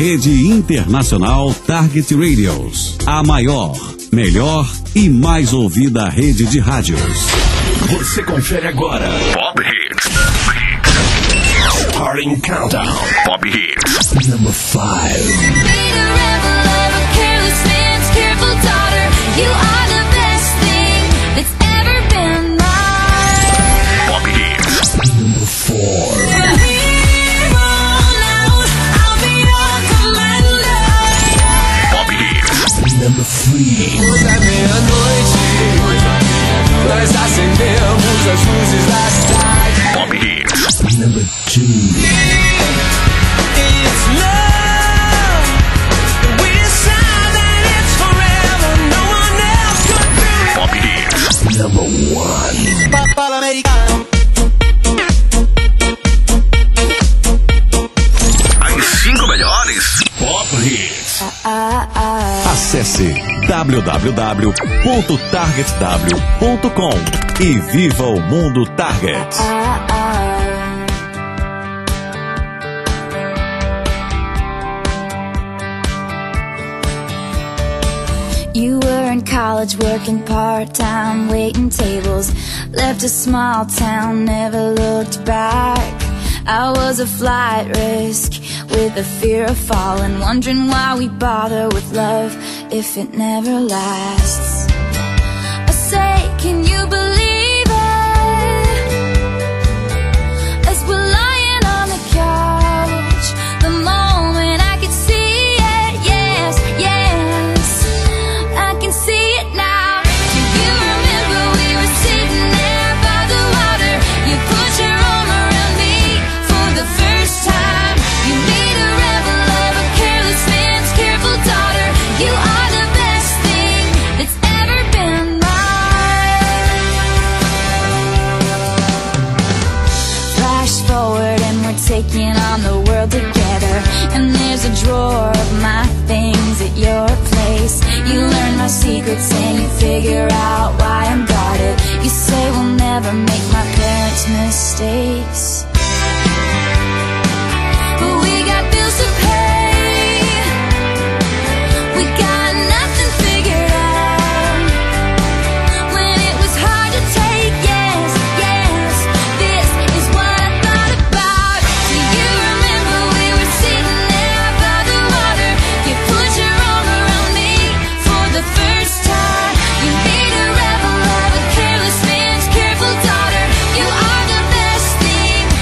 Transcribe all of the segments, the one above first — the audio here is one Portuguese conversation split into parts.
Rede Internacional Target Radios. A maior, melhor e mais ouvida rede de rádios. Você confere agora Pop Hits. Starting Countdown. Pop Hits. Number 5. You are the best thing that's ever been mine. Pop Hits. Number 4. From here on out, I'll be your commander. Pop Hits. Number 3. Hoje é meia-noite, nós acendemos as luzes da cidade. Pop Hits. Number 2. It's love, we're silent, it's forever, no one else could do it. Pop Hits. Number 1. Papal americano. As 5 melhores Pop Hits. Acesse www.targetw.com e viva o mundo Target. You were in college working part-time, waiting tables. Left a small town, never looked back. I was a flight risk with the fear of falling, wondering why we bother with love if it never lasts. I say, can you believe it? As we're lying on the couch, the moment I could see it, yes, yes, I can see it now. Do you remember we were sitting there by the water? You put your arm around me for the first time. You made a rebel of a careless man's careful daughter. You are the best thing that's ever been mine. Flash forward and we're taking on the world together. And there's a drawer of my things at your place. You learn my secrets and you figure out why I'm guarded. You say we'll never make my parents' mistakes, but we got bills to pay. We got nothing figured out. When it was hard to take, yes, yes, this is what I thought about. Do you remember we were sitting there by the water? You put your arm around me for the first time. You made a rebel of a careless man's careful daughter. You are the best thing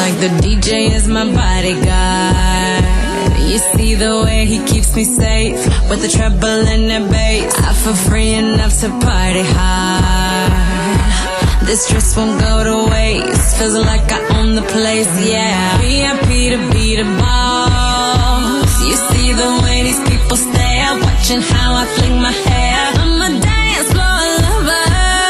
like the DJ is my bodyguard. You see the way he keeps me safe with the treble and the bass. I feel free enough to party hard. This dress won't go to waste. Feels like I own the place, yeah. VIP to be the boss. You see the way these people stare, watching how I fling my hair. I'm a dance floor lover.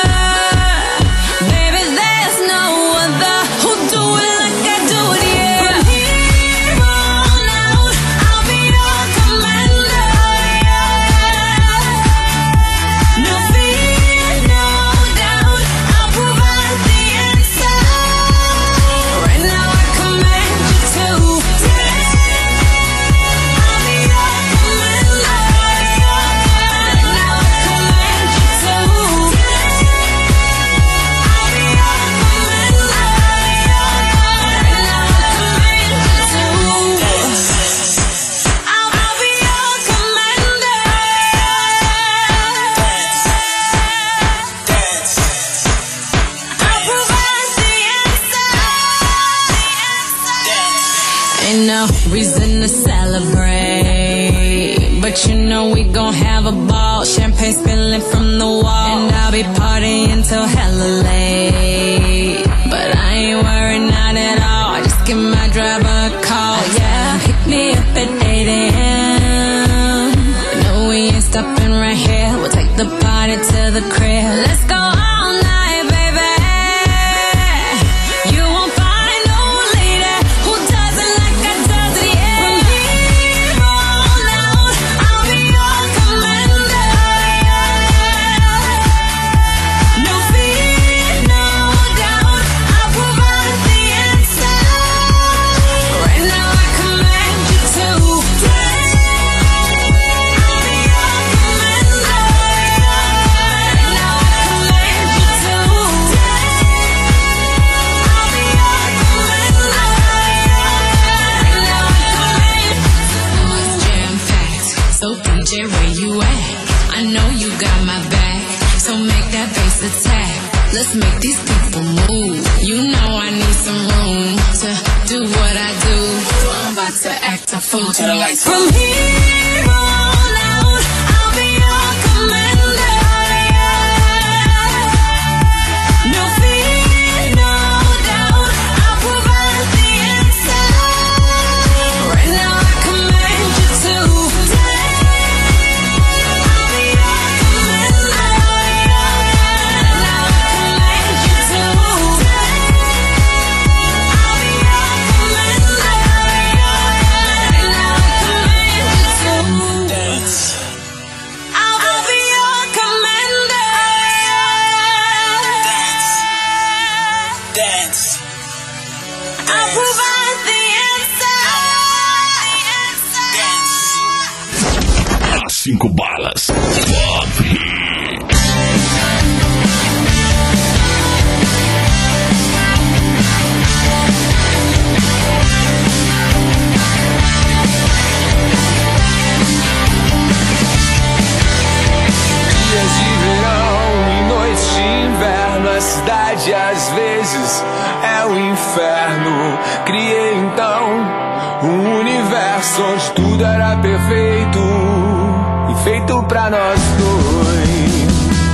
Baby, there's no other who do it like I do it, yeah. From here on out, I'll be your commander. No fear, no doubt, I'll provide the answer. Right now I command you to dance. I'll be your commander. Right now I command you to dance. I'll be your commander. Right now I command you to dance. I'll be your commander. I'll provide the answer. Ain't no reason to celebrate, but you know we gon' have a ball. Champagne spilling from the wall, and I'll be partying till hella late. But I ain't worried, not at all. Just give my driver a call, yeah. Pick me up at 8 a.m. No, we ain't stopping right here. We'll take the party to the crib. Let's go all night, baby. You won't find no lady who does it like I does it, yeah. From here on out, I'll be your commander. No fear, no doubt, I'll provide the answer. Right now I command you to dance. I'll be your commander. Right now I command you to dance. I'll be your commander. Right now I command you to. It's jam-packed, so DJ, where you at? I know you got my back, so make that bass attack. Let's make these people move. You know I need some room to do what I do. I'm about to act a fool to the lights. From here on out, I'll be your commander. No fear, no doubt, I'll provide the answer. Right now I command you to dance. I'll be your commander. Right now I command you to dance. I'll be your commander. Right now I command you to dance. I'll be your commander. Dance. I'll provide the answer. As 5 balas. Pop Hits. Dias de verão e noites de inverno, a cidade às vezes é o inferno. Criei então um universo onde tudo era perfeito e feito pra nós dois.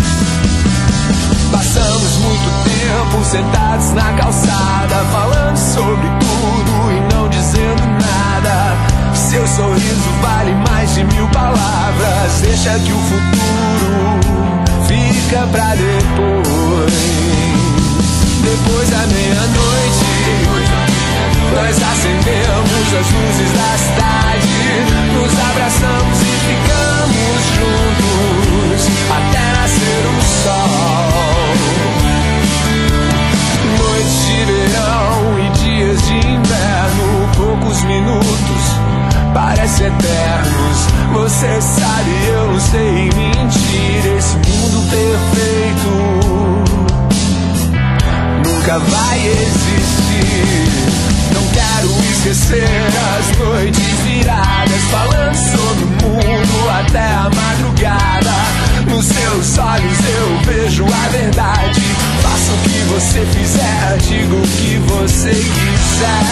Passamos muito tempo sentados na calçada, falando sobre tudo e não dizendo nada. Seu sorriso vale mais de 1000 palavras. Deixa que o futuro fica pra depois. Depois da meia-noite, nós acendemos as luzes da cidade, nos abraçamos e ficamos juntos até nascer o sol. Noites de verão e dias de inverno, poucos minutos parecem eternos. Você sabe, eu não sei mentir. Esse mundo perfeito nunca vai existir. Não quero esquecer as noites viradas, falando sobre o mundo até a madrugada. Nos seus olhos eu vejo a verdade. Faça o que você fizer, diga o que você quiser.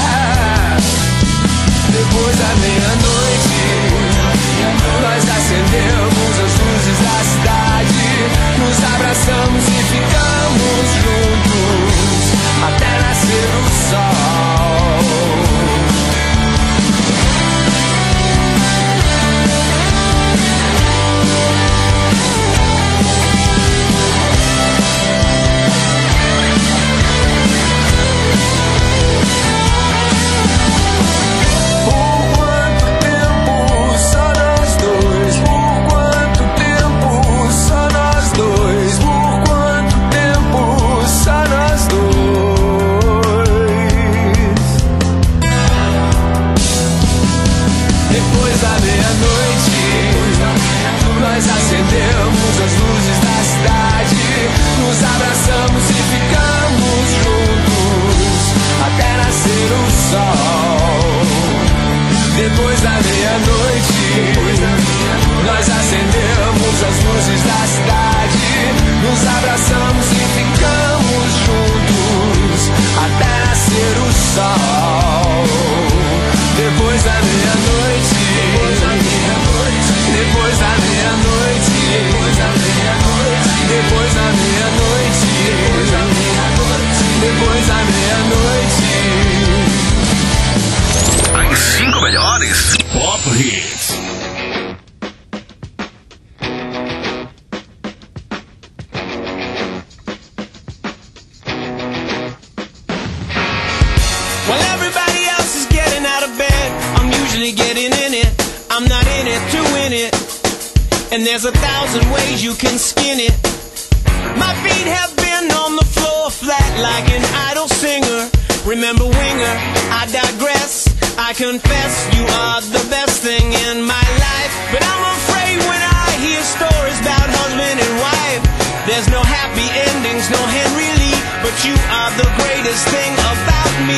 While everybody else is getting out of bed, I'm usually getting in it. I'm not in it to win it. And there's 1,000 ways you can skin it. My feet have been on the floor flat like an idle singer. Remember Winger, I digress. I confess you are the best thing in my life. But I'm afraid when I hear stories about husband and wife, there's no happy endings, no Henry Lee. But you are the greatest thing about me.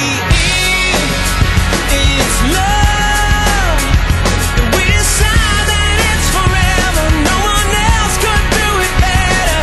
It's love. We decide that it's forever. No one else could do it better.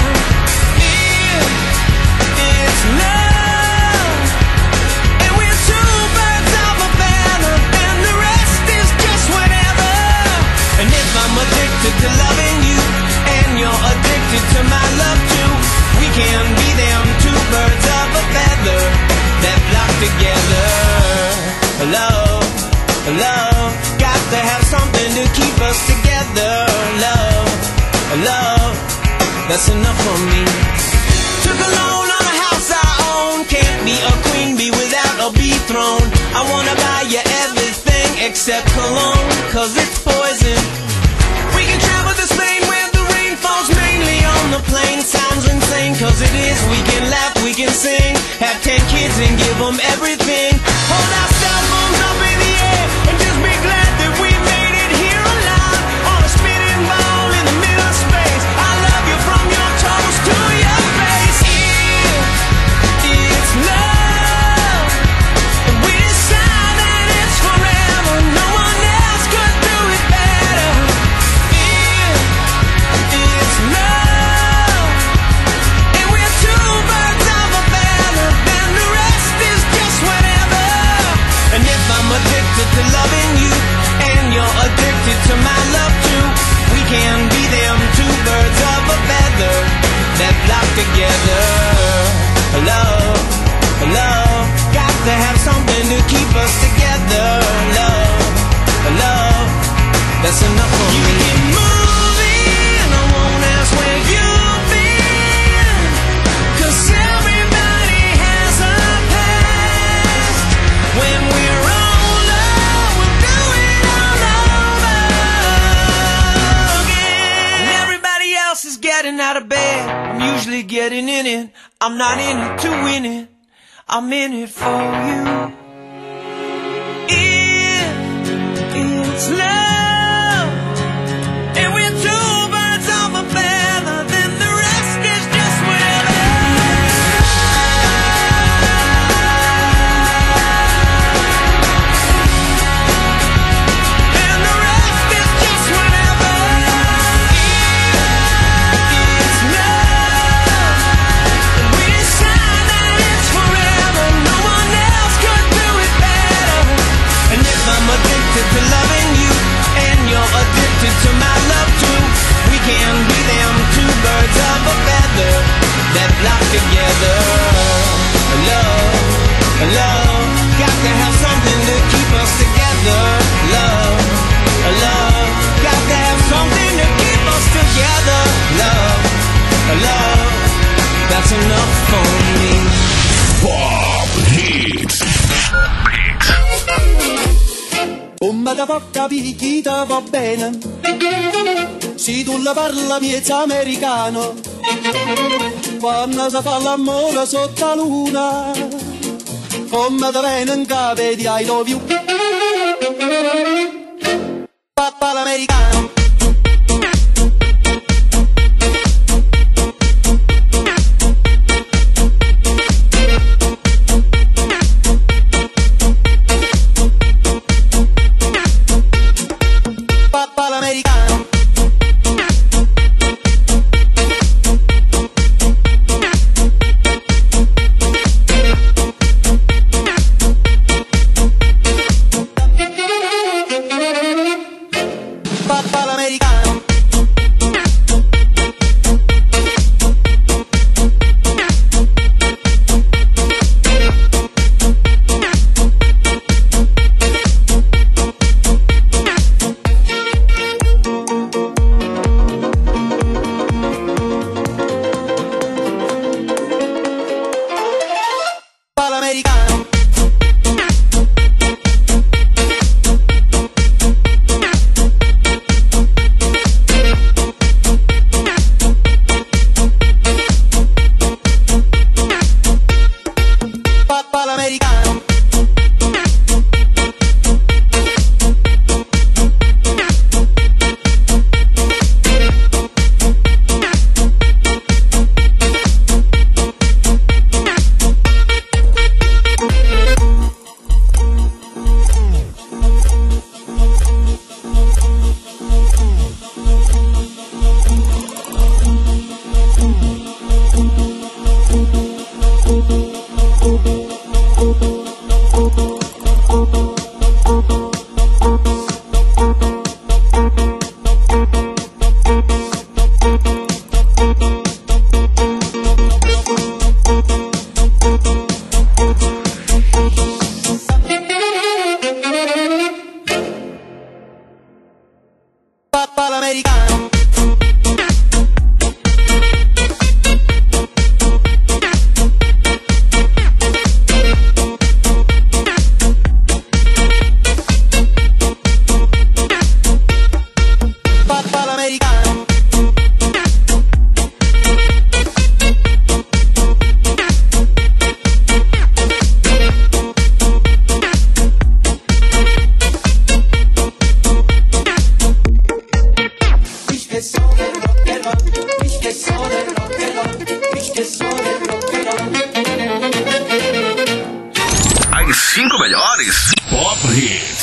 It's love. And we're two birds of a feather, and the rest is just whatever. And if I'm addicted to loving you, and you're addicted to my love too, we can be them two birds of a feather that flock together. Love, love, got to have something to keep us together. Love, love, that's enough for me. Took a loan on a house I own. Can't be a queen bee without a bee throne. I wanna buy you everything except cologne, cause it's poison. We can travel to Spain where the rain falls mainly on the plain. Sounds insane, cause it is. We can laugh, we can sing, have 10 kids and give them everything. Hold our cell phones up in the air and just be glad that we made it here alive. On a spinning ball in the middle of space. I love you from your toes to your face. It's love. And we decide that it's forever. No one else could do it better. It's love. And we're two birds of a feather, and the rest is just whatever. And if I'm addicted to loving you, and you're addicted to my love too, we can be them two birds of a feather that flock together. Love, love, got to have something to keep us together. Love, love, that's enough for me. You keep moving, I won't ask where you've been, cause everybody has a past. When we're older, we'll do it all over again. And everybody else is getting out of bed, I'm usually getting in it. I'm not in it to win it, I'm in it for you. It's love, and we're two birds of a feather, then the rest is just whatever. And the rest is just whatever. It's love, and we decide that it's forever. No one else could do it better. And if I'm addicted to loving you, and you're addicted to my love too, we can be them two birds of a feather that flock together. Love, love, got to have something to keep us together. Love, love, got to have something to keep us together. Love, love, that's enough for me. Pop Hits. Come da porca picchita va bene, se tu la parla miezza americano, quando si fa l'amore sotto la luna, come da bene in capo di I love you, papà l'americano. Papà l'americano.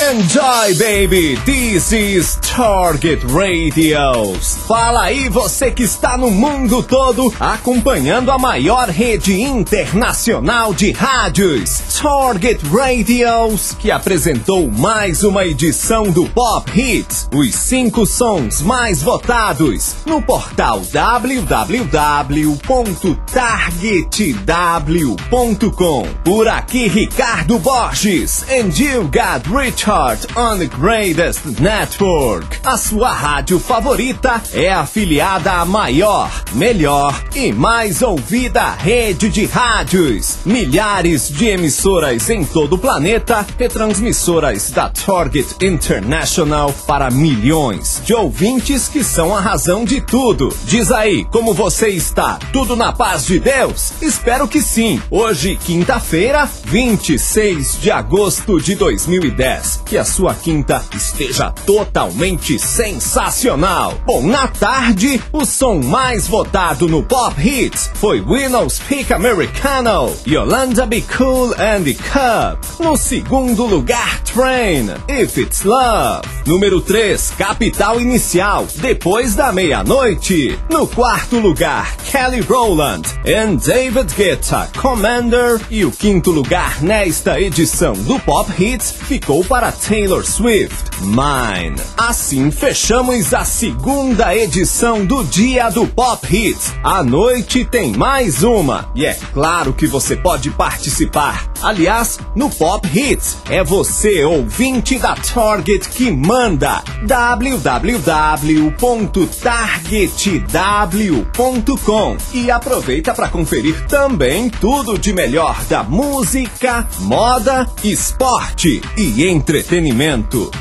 Enjoy, baby! This is Target Radios. Fala aí você que está no mundo todo acompanhando a maior rede internacional de rádios, Target Radios, que apresentou mais uma edição do Pop Hits, os 5 sons mais votados, no portal www.targetw.com. Por aqui, Ricardo Borges, and you got Richard on the Greatest Network. A sua rádio favorita é afiliada à maior, melhor e mais ouvida rede de rádios. Milhares de emissoras em todo o planeta, retransmissoras da Target International para milhões de ouvintes que são a razão de tudo. Diz aí, como você está? Tudo na paz de Deus? Espero que sim. Hoje, quinta-feira, 26 de agosto de 2010. Que a sua quinta esteja totalmente sensacional. Bom, na tarde, o som mais votado no Pop Hits foi We Don't Speak Americano, Yolanda Be Cool and the Cup. No segundo lugar, Train, If It's Love. Número 3, Capital Inicial, Depois da Meia-Noite. No quarto lugar, Kelly Rowland and David Guetta, Commander. E o quinto lugar nesta edição do Pop Hits ficou para Taylor Swift, Mine. Assim fechamos a segunda edição do Dia do Pop Hits. À noite tem mais uma e é claro que você pode participar. Aliás, no Pop Hits é você, ouvinte da Target, que manda. www.targetw.com. E aproveita para conferir também tudo de melhor da música, moda, esporte e entretenimento.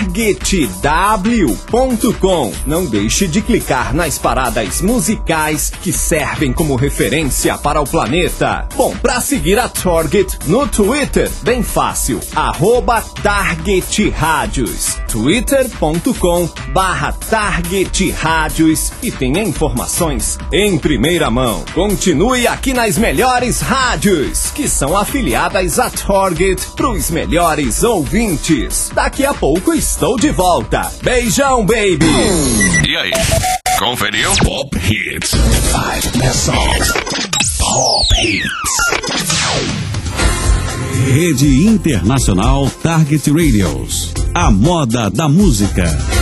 Targetw.com. Não deixe de clicar nas paradas musicais que servem como referência para o planeta. Bom, para seguir a Target no Twitter, bem fácil, @TargetRádios, twitter.com/TargetRádios, e tenha informações em primeira mão. Continue aqui nas melhores rádios, que são afiliadas a Target, pros melhores ouvintes. Daqui a pouco estou de volta. Beijão, baby! E aí? Conferiu? Pop Hits. 5 best songs. Pop Hits. Rede Internacional Target Radios. A moda da música.